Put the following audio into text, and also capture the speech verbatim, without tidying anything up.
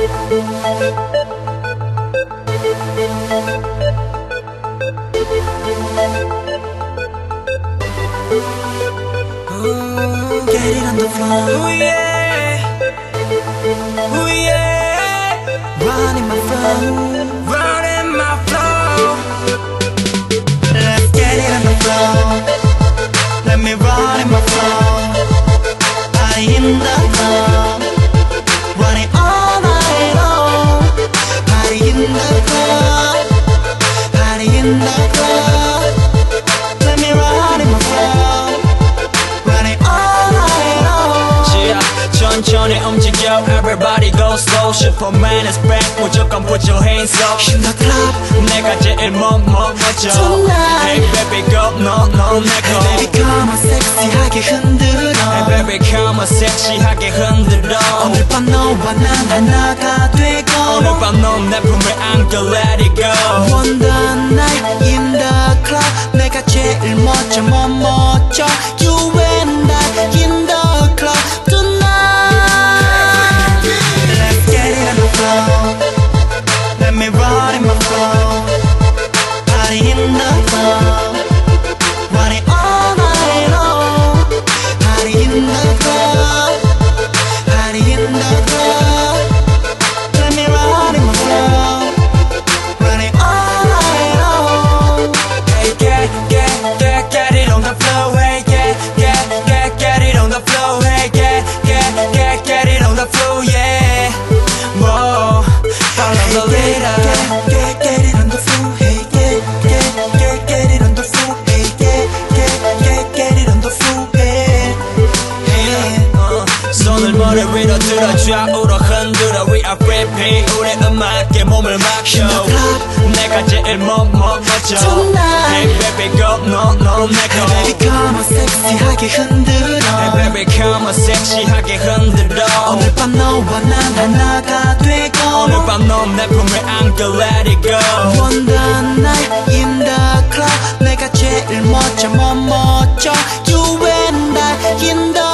Ooh, get it on the floor. Ooh yeah, ooh yeah. Running my flow, running my flow. Let's get it on the floor. Let me run in my flow. I in the club, running all night long. Party in the club, party in the club. Let me run in my flow, running all night long. Yeah, 천천히 움직여. Everybody go slow. Superman is back. 무조건 put your hands up. In the club, 내가 제일 못 멈춰. Tonight. Hey baby go, no no 내 거. Hey baby come on 섹시하게 흔들어. Hey baby come on 섹시하게 흔들어. 오늘 밤 너와 난 하나가 되고. 오늘 밤 넌 내 품에 안겨. Let it go. Wonder night in the club. 내가 제일 멋져 못 멋져. You and I in the club tonight. Let's get it on the floor. Let me run in my flow. Party in the club, running all night long. Party in the club, party in the club. Let me run in my flow, running all night long. Hey get get get get it on the floor. Hey get get get get it on the floor. Hey get get get get it on the floor. Yeah. Whoa. Follow the leader. Get, get, get it on the floor. Hey, get, get, get, get it on the floor. Hey, get, get, get, get it on the floor. Hey, hey. 어, 손을 머리 위로 들어 좌우로 흔들어. We are free 우리 음악에 몸을 맡겨. 내가 제일 못 멈춰. Tonight. Hey baby go no no 내 거. Hey baby come on 섹시하게 흔들어. Hey baby come on 섹시하게 흔들어. 오늘 밤 너와 난 하나가 되고. 오늘 밤 넌 내 품에 안겨. Let it go. Wonder night in the club. 내가 제일 멋져 못 멋져. You and I in the